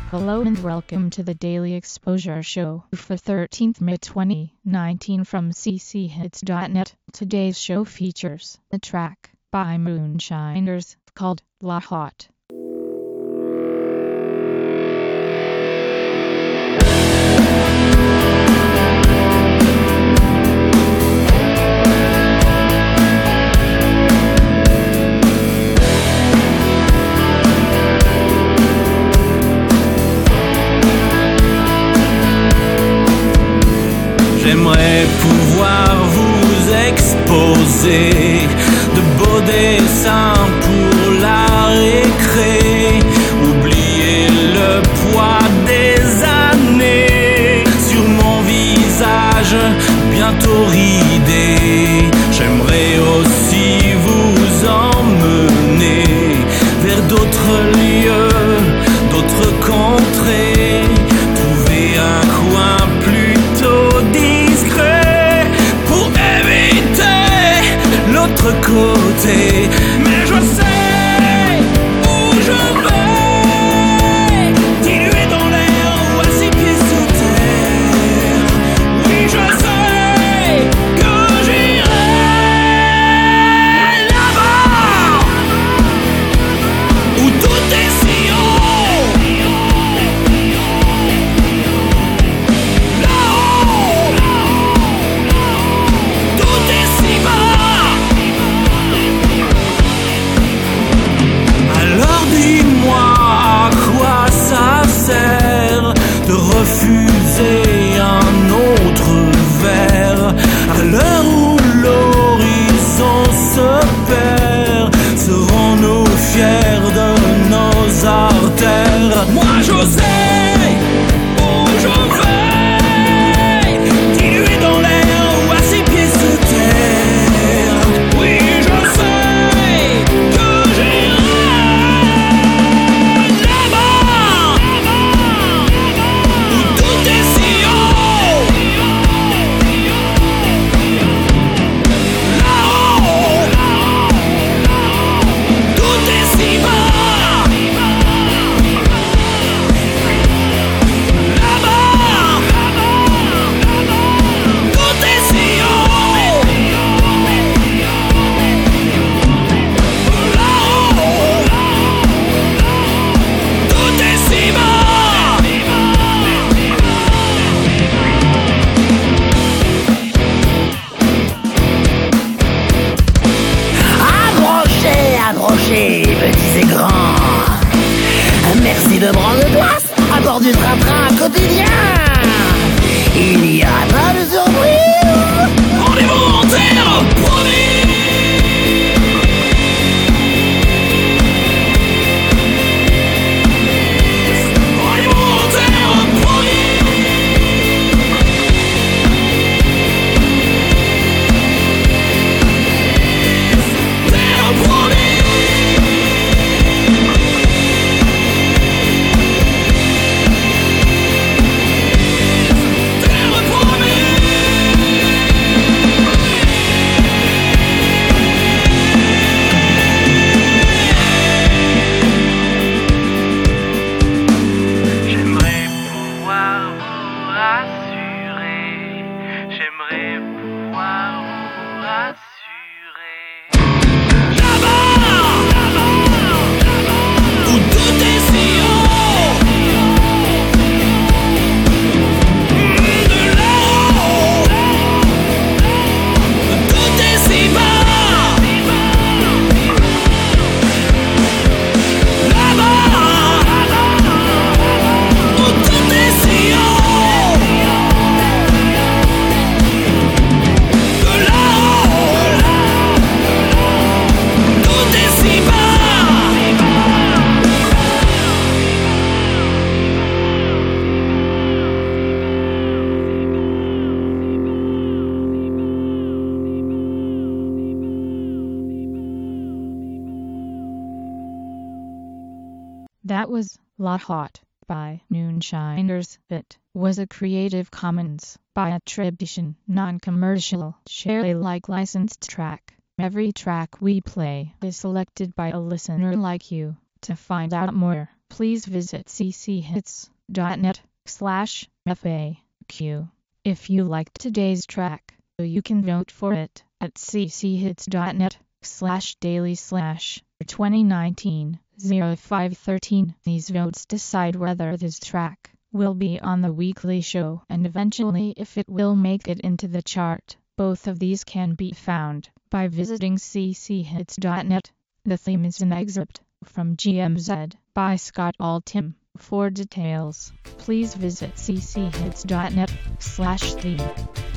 Hello and welcome to the Daily Exposure Show for 13th May 2019 from cchits.net. Today's show features a track by Moonshiners called La Hot. J'aimerais pouvoir vous exposer de beaux dessins pour la récré. Oublier le poids des années sur mon visage bientôt ridé. J'aimerais aussi vous emmener vers d'autres lieux, d'autres contrées. Trouver un coin plutôt discret pour éviter l'autre côté. Mais je sais où je vais, dilué dans l'air ou à 6 pieds sous terre. Oui, je sais que j'irai là-bas où tout est si haut. Là-haut, tout est si bas. Alors dis-moi à quoi ça sert de refuser un autre verre à l'heure où l'horizon se perd. Serons-nous fiers de nos artères? Moi je sais où je vais, dilué dans l'air ou à 6 pieds sous terre. Oui, je sais que j'irai là-bas où tout est si haut. Là-haut, tout est si bas. Là-bas, tout est si haut. Là-haut, tout est si bas. Approchez, petits et grands. Merci de prendre place à bord du train-train quotidien. Il n'y a pas de surprise. Rendez-vous en terre, promis. Rendez-vous en terre, promis. Terre, promis. Terre, promis. J'aimerais pouvoir vous rassurer. J'aimerais pouvoir vous rassurer. Là-bas, où tout est si haut. De là-haut, tout est si bas. Là-bas, où tout est si haut. De là-haut, tout est si bas. That was La Hot by Moonshiners. It was a Creative Commons by attribution, non-commercial, share Alike licensed track. Every track we play is selected by a listener like you. To find out more, please visit cchits.net/FAQ. If you liked today's track, you can vote for it at cchits.net/daily/2019-0513. These votes decide whether this track will be on the weekly show and eventually if it will make it into the chart. Both of these can be found by visiting cchits.net. The theme is an excerpt from GMZ by Scott Altham. For details, please visit cchits.net/theme.